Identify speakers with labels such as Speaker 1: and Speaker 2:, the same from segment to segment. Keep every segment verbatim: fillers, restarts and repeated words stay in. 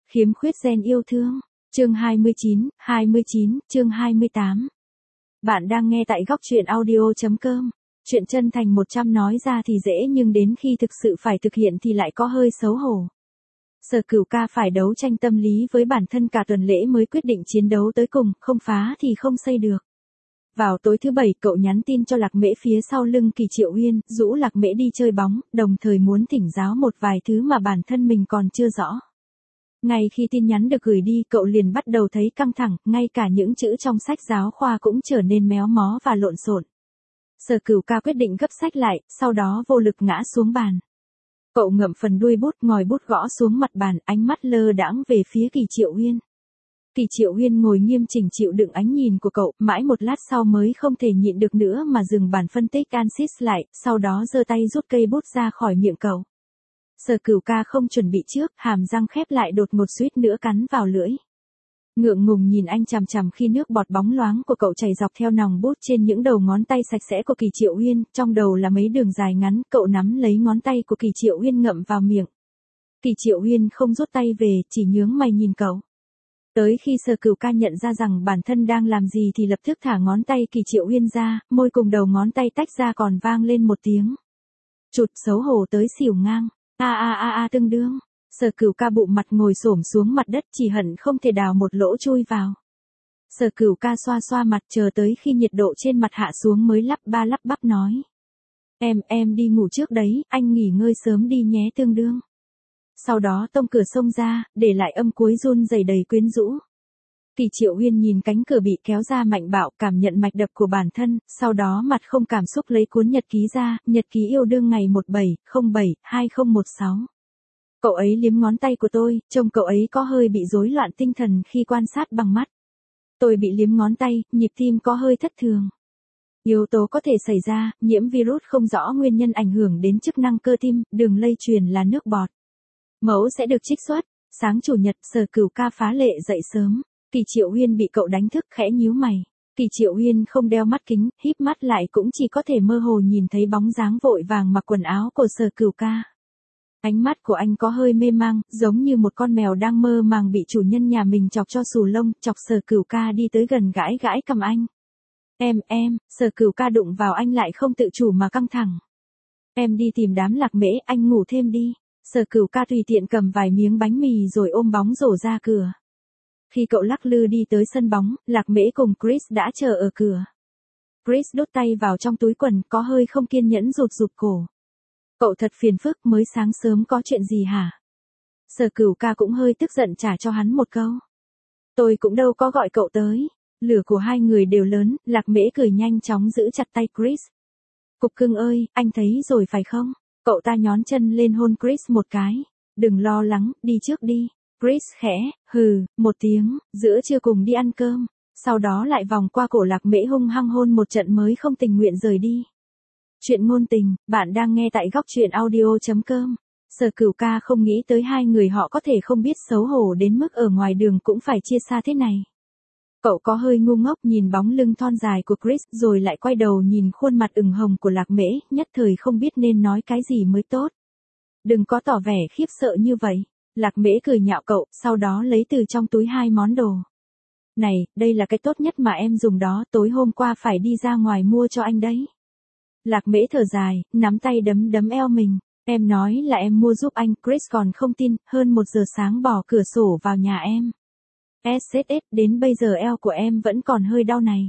Speaker 1: Khiếm khuyết gen yêu thương. Chương hai mươi chín, hai mươi chín, chương hai mươi tám. Bạn đang nghe tại góc truyện audio chấm com. Chuyện chân thành một trăm nói ra thì dễ nhưng đến khi thực sự phải thực hiện thì lại có hơi xấu hổ. Sở Cửu Ca phải đấu tranh tâm lý với bản thân cả tuần lễ mới quyết định chiến đấu tới cùng, không phá thì không xây được. Vào tối thứ bảy, cậu nhắn tin cho Lạc Mễ phía sau lưng Kỳ Triệu Uyên, rũ Lạc Mễ đi chơi bóng, đồng thời muốn thỉnh giáo một vài thứ mà bản thân mình còn chưa rõ. Ngay khi tin nhắn được gửi đi, cậu liền bắt đầu thấy căng thẳng, ngay cả những chữ trong sách giáo khoa cũng trở nên méo mó và lộn xộn. Sở Cửu Ca quyết định gấp sách lại, sau đó vô lực ngã xuống bàn. Cậu ngậm phần đuôi bút, ngòi bút gõ xuống mặt bàn, ánh mắt lơ đãng về phía Kỳ Triệu Uyên. Kỳ Triệu Uyên ngồi nghiêm chỉnh chịu đựng ánh nhìn của cậu, mãi một lát sau mới không thể nhịn được nữa mà dừng bản phân tích Ansys lại, sau đó giơ tay rút cây bút ra khỏi miệng cậu. Sở Cửu Ca không chuẩn bị trước, hàm răng khép lại đột ngột suýt nữa cắn vào lưỡi. Ngượng ngùng nhìn anh chằm chằm khi nước bọt bóng loáng của cậu chảy dọc theo nòng bút trên những đầu ngón tay sạch sẽ của Kỳ Triệu Uyên, trong đầu là mấy đường dài ngắn, cậu nắm lấy ngón tay của Kỳ Triệu Uyên ngậm vào miệng. Kỳ Triệu Uyên không rút tay về, chỉ nhướng mày nhìn cậu. Tới khi Sở Cửu Ca nhận ra rằng bản thân đang làm gì thì lập tức thả ngón tay Kỳ Triệu Uyên ra, môi cùng đầu ngón tay tách ra còn vang lên một tiếng. Chụt, xấu hổ tới xỉu ngang. A a a a tương đương. Sở Cửu Ca bụng mặt ngồi xổm xuống mặt đất, chỉ hận không thể đào một lỗ chui vào. Sở Cửu Ca xoa xoa mặt chờ tới khi nhiệt độ trên mặt hạ xuống mới lắp ba lắp bắp nói. Em, em đi ngủ trước đấy, anh nghỉ ngơi sớm đi nhé tương đương. Sau đó tông cửa xông ra, để lại âm cuối run rẩy đầy quyến rũ. Kỳ Triệu Uyên nhìn cánh cửa bị kéo ra mạnh bạo, cảm nhận mạch đập của bản thân, sau đó mặt không cảm xúc lấy cuốn nhật ký ra, nhật ký yêu đương ngày một bảy không bảy hai không một sáu. Cậu ấy liếm ngón tay của tôi, trông cậu ấy có hơi bị rối loạn tinh thần khi quan sát bằng mắt. Tôi bị liếm ngón tay, nhịp tim có hơi thất thường. Yếu tố có thể xảy ra, nhiễm virus không rõ nguyên nhân ảnh hưởng đến chức năng cơ tim, đường lây truyền là nước bọt. Mẫu sẽ được trích xuất. Sáng chủ nhật, Sở Cửu Ca phá lệ dậy sớm. Kỳ Triệu Uyên bị cậu đánh thức khẽ nhíu mày. Kỳ Triệu Uyên không đeo mắt kính, híp mắt lại cũng chỉ có thể mơ hồ nhìn thấy bóng dáng vội vàng mặc quần áo của Sở Cửu Ca. Ánh mắt của anh có hơi mê mang, giống như một con mèo đang mơ màng bị chủ nhân nhà mình chọc cho xù lông, chọc Sở Cửu Ca đi tới gần gãi gãi cầm anh. Em, em, Sở Cửu Ca đụng vào anh lại không tự chủ mà căng thẳng. Em đi tìm đám Lạc Mễ, anh ngủ thêm đi. Sở Cửu Ca tùy tiện cầm vài miếng bánh mì rồi ôm bóng rổ ra cửa. Khi cậu lắc lư đi tới sân bóng, Lạc Mễ cùng Chris đã chờ ở cửa. Chris đút tay vào trong túi quần, có hơi không kiên nhẫn rụt rụt cổ. Cậu thật phiền phức, mới sáng sớm có chuyện gì hả? Sở Cửu Ca cũng hơi tức giận trả cho hắn một câu. Tôi cũng đâu có gọi cậu tới. Lửa của hai người đều lớn, Lạc Mễ cười nhanh chóng giữ chặt tay Chris. Cục cưng ơi, anh thấy rồi phải không? Cậu ta nhón chân lên hôn Chris một cái. Đừng lo lắng, đi trước đi. Chris khẽ, hừ, một tiếng, giữa trưa cùng đi ăn cơm. Sau đó lại vòng qua cổ Lạc Mễ hung hăng hôn một trận mới không tình nguyện rời đi. Chuyện ngôn tình, bạn đang nghe tại góc truyện audio chấm com. Sở Cửu Ca không nghĩ tới hai người họ có thể không biết xấu hổ đến mức ở ngoài đường cũng phải chia xa thế này. Cậu có hơi ngu ngốc nhìn bóng lưng thon dài của Chris rồi lại quay đầu nhìn khuôn mặt ửng hồng của Lạc Mễ, nhất thời không biết nên nói cái gì mới tốt. Đừng có tỏ vẻ khiếp sợ như vậy. Lạc Mễ cười nhạo cậu, sau đó lấy từ trong túi hai món đồ. Này, đây là cái tốt nhất mà em dùng đó, tối hôm qua phải đi ra ngoài mua cho anh đấy. Lạc Mễ thở dài, nắm tay đấm đấm eo mình. Em nói là em mua giúp anh, Chris còn không tin, hơn một giờ sáng bỏ cửa sổ vào nhà em. ét ét ét, đến bây giờ eo của em vẫn còn hơi đau này.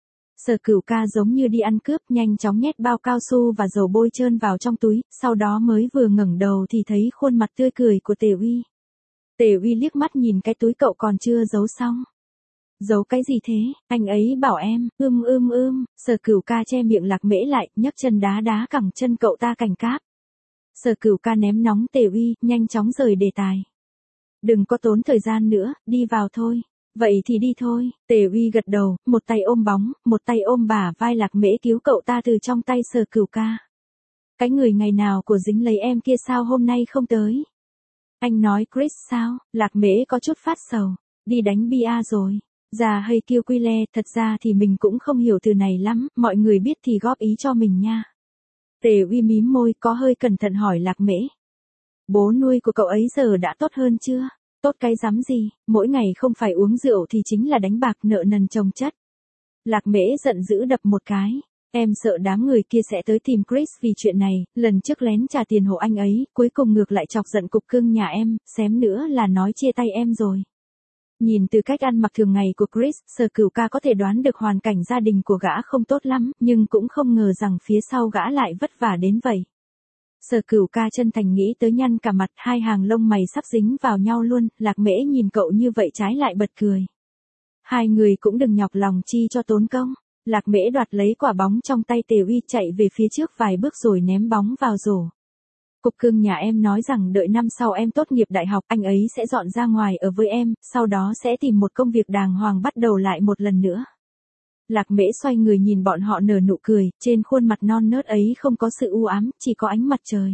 Speaker 1: Sở Cửu Ca giống như đi ăn cướp, nhanh chóng nhét bao cao su và dầu bôi trơn vào trong túi, sau đó mới vừa ngẩng đầu thì thấy khuôn mặt tươi cười của Tề Uy. Tề Uy liếc mắt nhìn cái túi cậu còn chưa giấu xong. Giấu cái gì thế, anh ấy bảo em, ưm ưm ưm, Sở Cửu Ca che miệng Lạc Mễ lại, nhấc chân đá đá cẳng chân cậu ta cảnh cáp. Sở Cửu Ca ném nóng Tề Uy, nhanh chóng rời đề tài. Đừng có tốn thời gian nữa, đi vào thôi. Vậy thì đi thôi. Tề Uy gật đầu, một tay ôm bóng, một tay ôm bả vai Lạc Mễ cứu cậu ta từ trong tay Sở Cửu Ca. Cái người ngày nào của dính lấy em kia sao hôm nay không tới? Anh nói Chris sao? Lạc Mễ có chút phát sầu. Đi đánh bia rồi. Già hay kêu quy le, thật ra thì mình cũng không hiểu từ này lắm, mọi người biết thì góp ý cho mình nha. Tề Uy mím môi, có hơi cẩn thận hỏi Lạc Mễ. Bố nuôi của cậu ấy giờ đã tốt hơn chưa? Tốt cái rắm gì, mỗi ngày không phải uống rượu thì chính là đánh bạc nợ nần chồng chất. Lạc Mễ giận dữ đập một cái. Em sợ đám người kia sẽ tới tìm Chris vì chuyện này, lần trước lén trả tiền hộ anh ấy, cuối cùng ngược lại chọc giận cục cưng nhà em, xém nữa là nói chia tay em rồi. Nhìn từ cách ăn mặc thường ngày của Chris, Sở Cửu Ca có thể đoán được hoàn cảnh gia đình của gã không tốt lắm, nhưng cũng không ngờ rằng phía sau gã lại vất vả đến vậy. Sở Cửu Ca chân thành nghĩ tới nhăn cả mặt, hai hàng lông mày sắp dính vào nhau luôn, Lạc Mễ nhìn cậu như vậy trái lại bật cười. Hai người cũng đừng nhọc lòng chi cho tốn công. Lạc Mễ đoạt lấy quả bóng trong tay Tề Uy chạy về phía trước vài bước rồi ném bóng vào rổ. Cục cưng nhà em nói rằng đợi năm sau em tốt nghiệp đại học anh ấy sẽ dọn ra ngoài ở với em, sau đó sẽ tìm một công việc đàng hoàng bắt đầu lại một lần nữa. Lạc Mễ xoay người nhìn bọn họ nở nụ cười, trên khuôn mặt non nớt ấy không có sự u ám, chỉ có ánh mặt trời.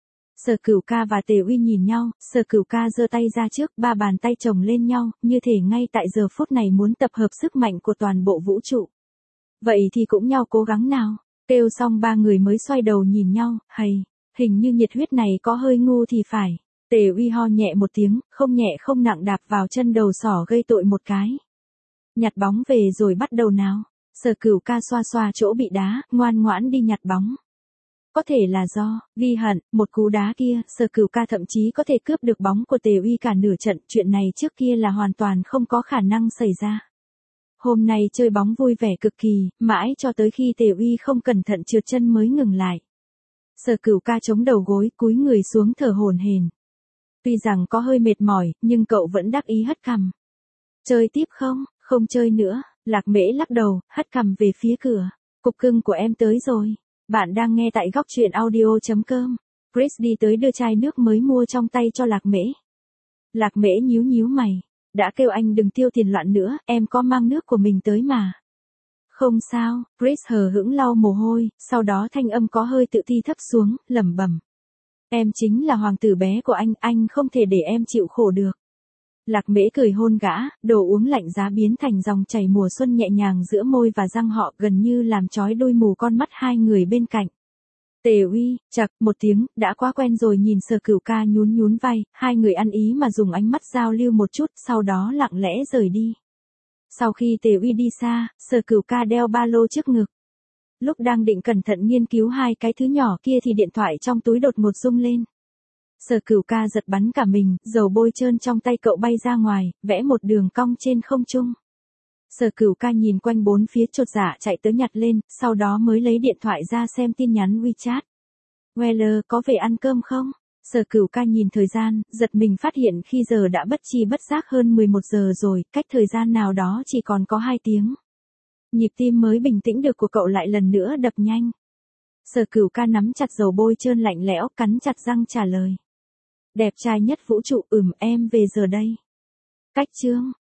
Speaker 1: Sở Cửu Ca và Tề Uy nhìn nhau, Sở Cửu Ca giơ tay ra trước, ba bàn tay chồng lên nhau, như thể ngay tại giờ phút này muốn tập hợp sức mạnh của toàn bộ vũ trụ. Vậy thì cũng nhau cố gắng nào, kêu xong ba người mới xoay đầu nhìn nhau, hầy, hình như nhiệt huyết này có hơi ngu thì phải. Tề Uy ho nhẹ một tiếng, không nhẹ không nặng đạp vào chân đầu sỏ gây tội một cái. Nhặt bóng về rồi bắt đầu nào. Sở Cửu Ca xoa xoa chỗ bị đá, ngoan ngoãn đi nhặt bóng. Có thể là do, ghi hận, một cú đá kia, Sở Cửu Ca thậm chí có thể cướp được bóng của Tề Uy cả nửa trận, chuyện này trước kia là hoàn toàn không có khả năng xảy ra. Hôm nay chơi bóng vui vẻ cực kỳ, mãi cho tới khi Tề Uy không cẩn thận trượt chân mới ngừng lại. Sở Cửu Ca chống đầu gối, cúi người xuống thở hổn hển. Tuy rằng có hơi mệt mỏi, nhưng cậu vẫn đắc ý hất cằm. Chơi tiếp không? Không chơi nữa. Lạc Mễ lắc đầu, hất cằm về phía cửa. Cục cưng của em tới rồi. Bạn đang nghe tại góc truyện audio chấm com. Chris đi tới đưa chai nước mới mua trong tay cho Lạc Mễ. Lạc Mễ nhíu nhíu mày. Đã kêu anh đừng tiêu tiền loạn nữa, em có mang nước của mình tới mà. Không sao, Chris hờ hững lau mồ hôi, sau đó thanh âm có hơi tự ti thấp xuống, lẩm bẩm. Em chính là hoàng tử bé của anh, anh không thể để em chịu khổ được. Lạc Mễ cười hôn gã, đồ uống lạnh giá biến thành dòng chảy mùa xuân nhẹ nhàng giữa môi và răng họ gần như làm chói đôi mù con mắt hai người bên cạnh. Tề Uy, chậc, một tiếng, đã quá quen rồi nhìn Sở Cửu Ca nhún nhún vai, hai người ăn ý mà dùng ánh mắt giao lưu một chút, sau đó lặng lẽ rời đi. Sau khi Tề Uy đi xa, Sở Cửu Ca đeo ba lô trước ngực. Lúc đang định cẩn thận nghiên cứu hai cái thứ nhỏ kia thì điện thoại trong túi đột ngột rung lên. Sở Cửu Ca giật bắn cả mình, dầu bôi trơn trong tay cậu bay ra ngoài, vẽ một đường cong trên không trung. Sở Cửu Ca nhìn quanh bốn phía chột dạ chạy tới nhặt lên, sau đó mới lấy điện thoại ra xem tin nhắn WeChat. Weller có về ăn cơm không? Sở Cửu Ca nhìn thời gian, giật mình phát hiện khi giờ đã bất chi bất giác hơn mười một giờ rồi, cách thời gian nào đó chỉ còn có hai tiếng. Nhịp tim mới bình tĩnh được của cậu lại lần nữa đập nhanh. Sở Cửu Ca nắm chặt dầu bôi trơn lạnh lẽo, cắn chặt răng trả lời. Đẹp trai nhất vũ trụ, ừm em về giờ đây. Cách chương.